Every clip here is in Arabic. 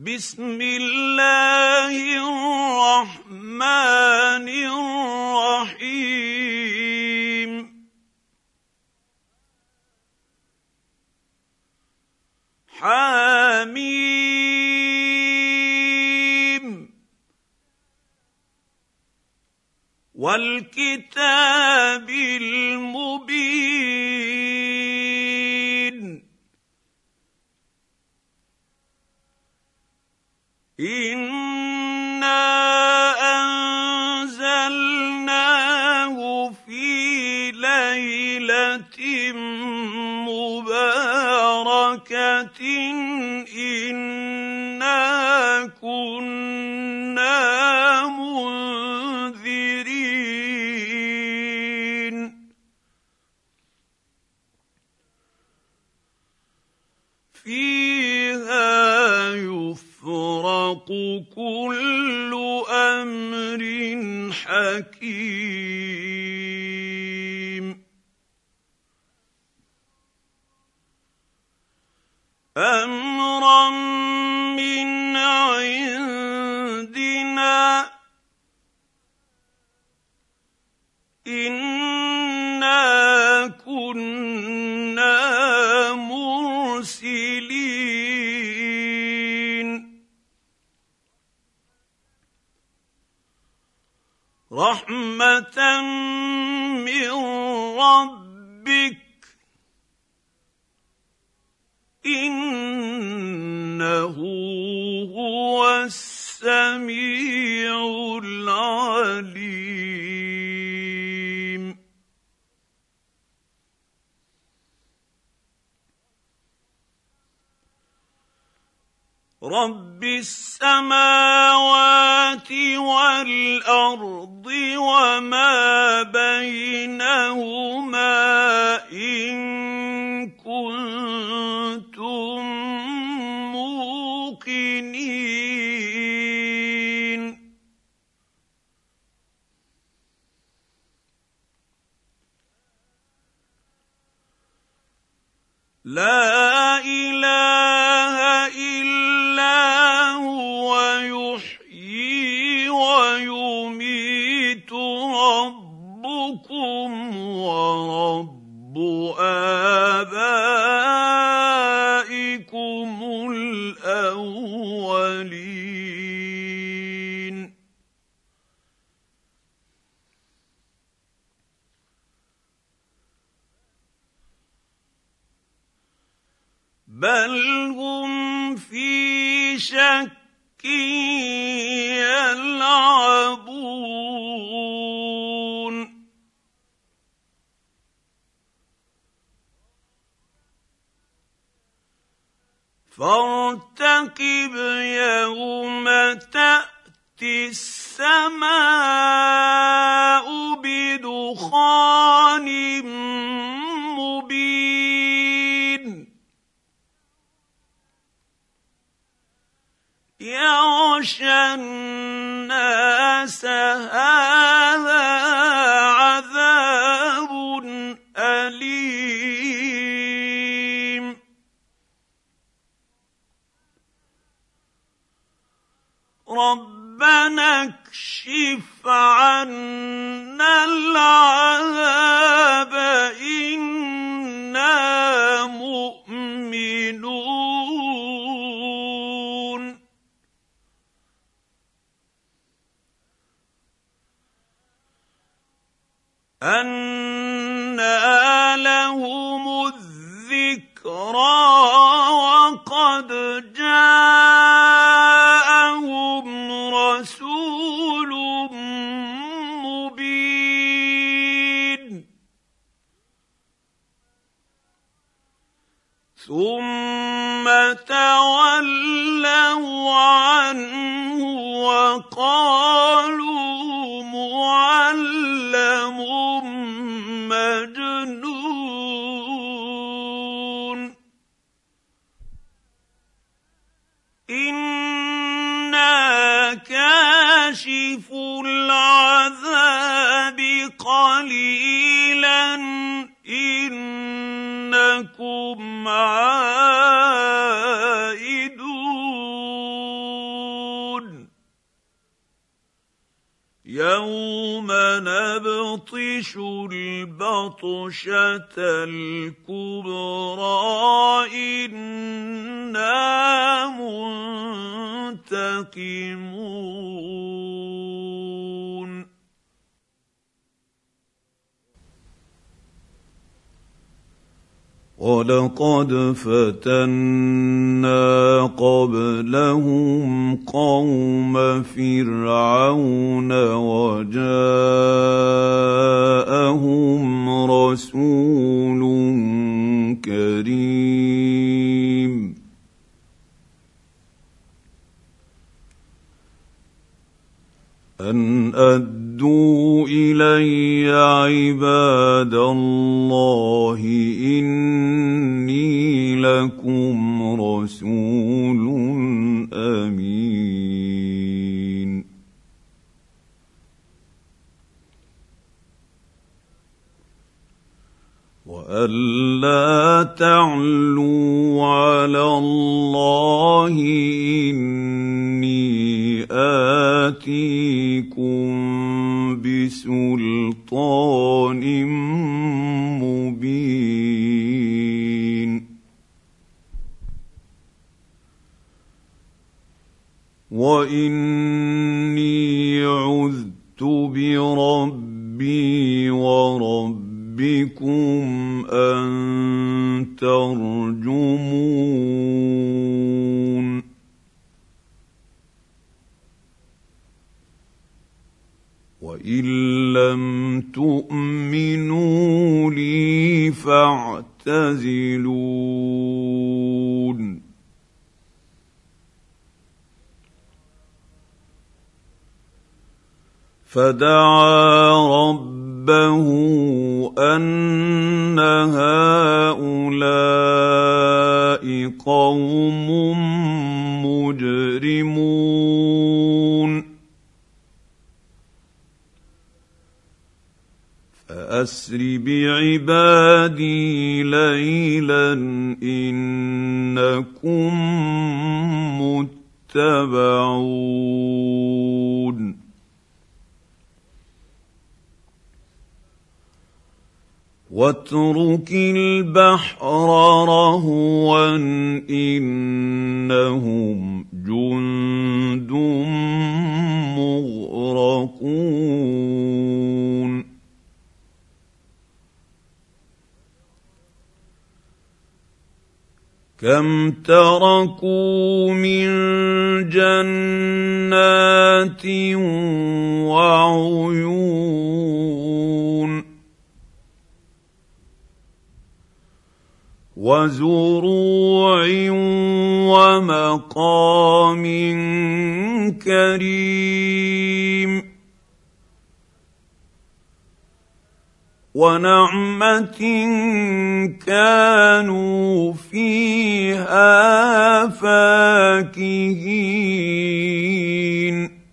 بسم الله الرحمن الرحيم حميم والكتاب المبين إنا أنزلناه في ليلة مباركة إنا كنا منذرين فيها يفرق كل أمر حكيم أمرا من عندنا إنا كنا مرسلين رحمة من ربك إنه هو السميع العليم رب السماوات والأرض وما بينهما إن كنتم موقنين لا إله إلا هو يحيي ويميت ربكم ورب آبائكم الأولين بل هم في شك يلعبون فارتقب يوم تأتي السماء بدخان مبين يغشى الناس هذا عذاب أليم ربنا اكشف عنا العذاب إنا مؤمنون أنى لهم الذكرى وقد جاءهم رسول مبين ثم تولوا عنه وقالوا معلم مجنون إنا كاشف العذاب قليلا إنكم عائدون يوم نبطش البطشه الكبرى انا منتقمون ولقد فتنا قبلهم قوم فرعون وجاءهم رسول كريم أن أدوا إلي عباد الله إني لكم رسول أمين وألا تعلوا على الله إني آتيكم بسلطان مبين وإني عذت بربي وربكم أن ترجمون وإن لم تؤمنوا لي فاعتزلون فدعا ربه أن هؤلاء قوم مجرمون فأسر بعبادي ليلا إنكم متبعون واترك البحر رهوا إنهم جند مغرقون كم تركوا من جنات وعيون وزروع ومقام كريم ونعمة كانوا فيها فاكهين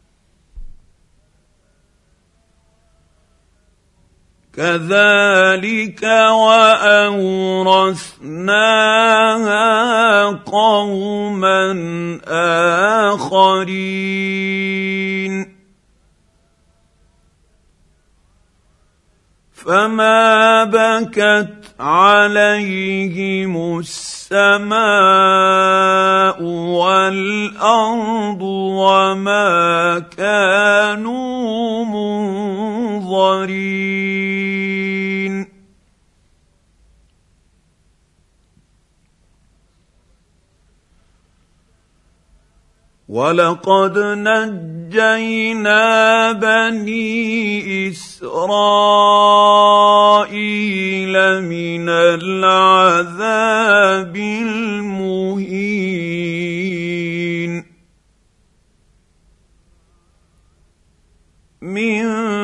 كذلك وأورثناها قوما آخرين فما بكت عليهم السماء والأرض وما كانوا منظرين ولقد نجينا بني إسرائيل من العذاب المهين من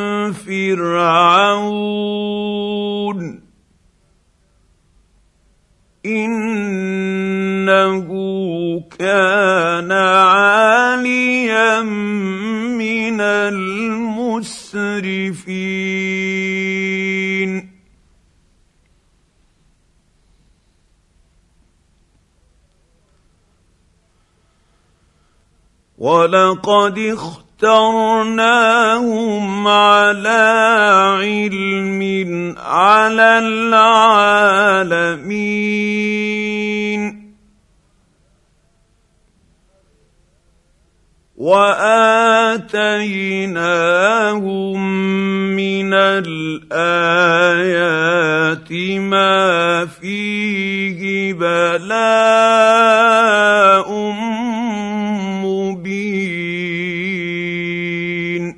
فرعون إنه كان عاليا من المسرفين ولقد اخترناهم على علم على العالمين واتيناهم من الايات ما فيه بلاء مبين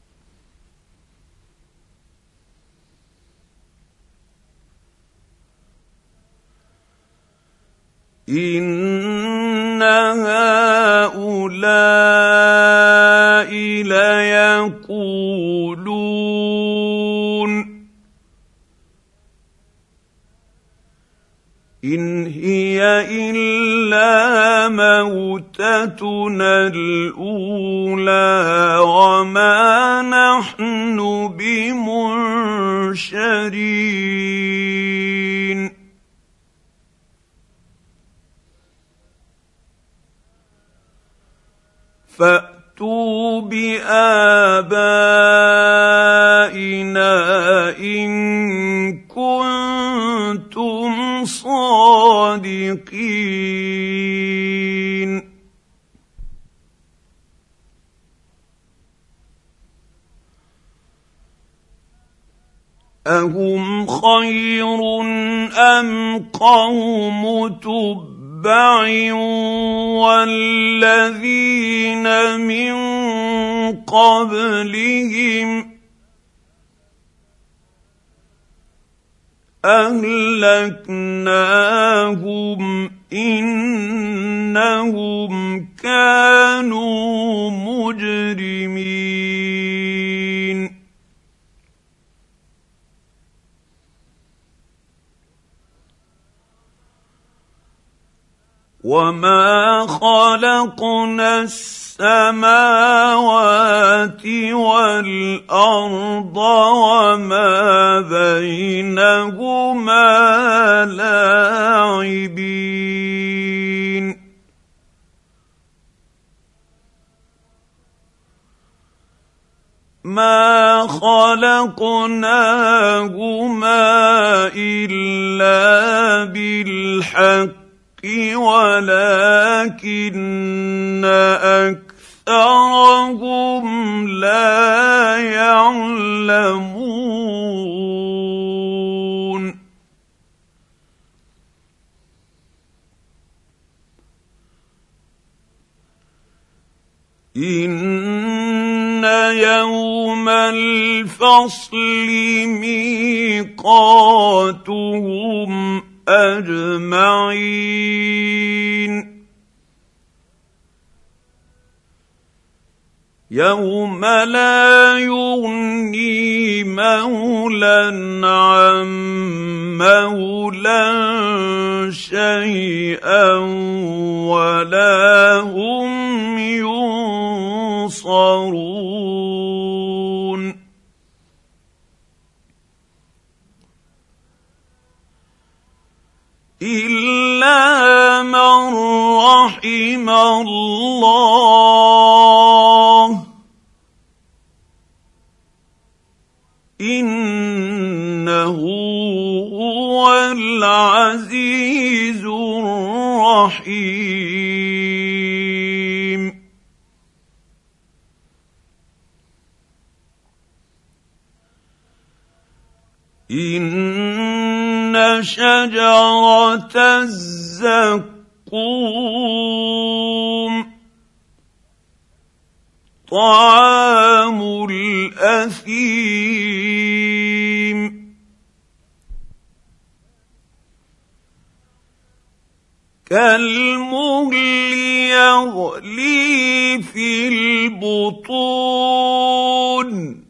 إن هؤلاء ليقولون إن هي إلا موتتنا الأولى وما نحن بمنشرين فأتوا بآبائنا إن كنتم صادقين أهم خير أم قوم تبع والذين من قبلهم أهلكناهم إنهم كانوا مجرمين وما خلقنا السماوات والأرض وما بينهما لاعبين ما خلقناهما إلا بالحق ولكن أكثرهم لا يعلمون إن يوم الفصل ميقاتهم أجمعين يوم لا يغني مولى عن مولى شيئا ولا هم ينصرون إلا من رحم الله إنه هو العزيز الرحيم إن شجرة الزقوم طعام الأثيم كالمهل يغلي في البطون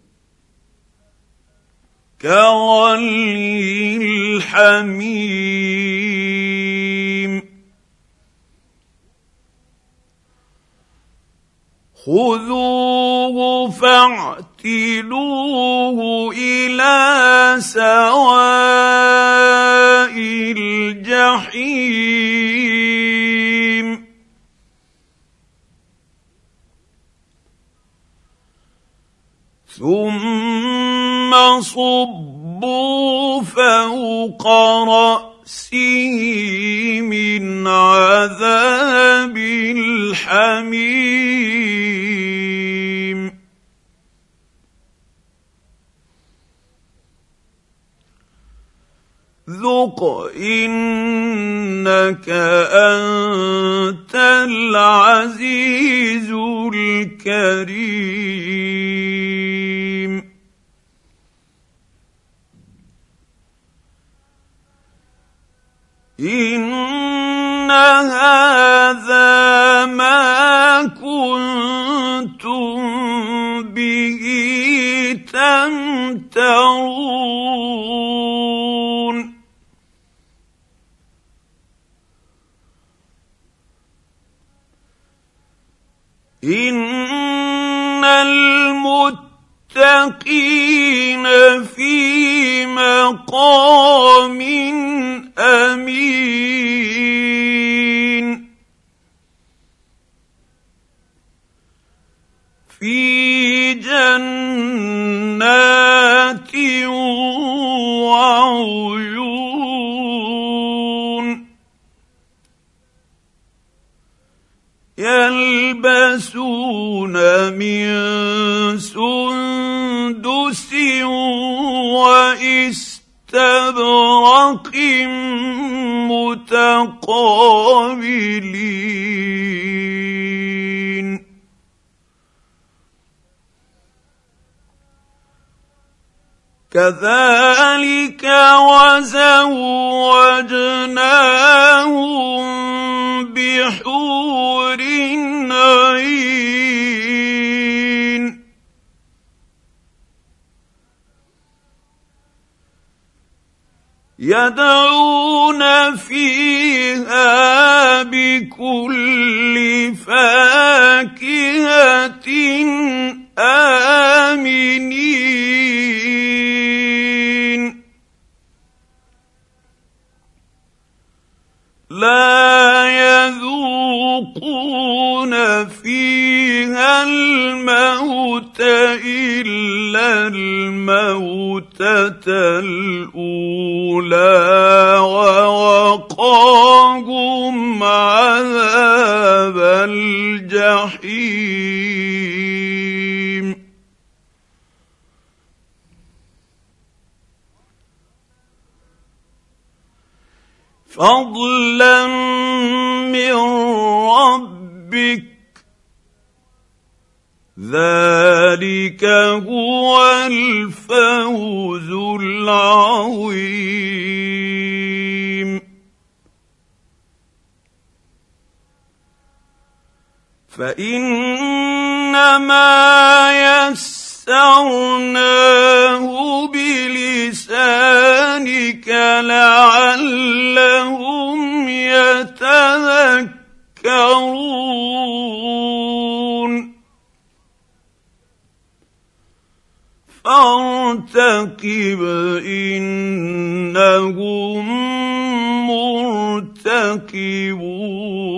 كغلي الحميم خذوه فاعتلوه إلى سواء الجحيم ثم صبوا فوق رأسه من عذاب الحميم ذق إنك أنت العزيز الكريم إن هذا ما كنتم به تمترون إن المتقين في مقام أمين في جنات وعيون يلبسون من سندس واستبرق متقابلين كذلك وزوجناهم بحور عين يدعون فيها بكل فاكهة آمنين لا يذوقون فيها الموت إلا الموتة الأولى ووقاهم عذاب الجحيم فضلا من ربك ذلك هو الفوز العظيم فإنما يسرناه بلسانك لعلهم يتذكرون فارتقب إنهم مرتقبون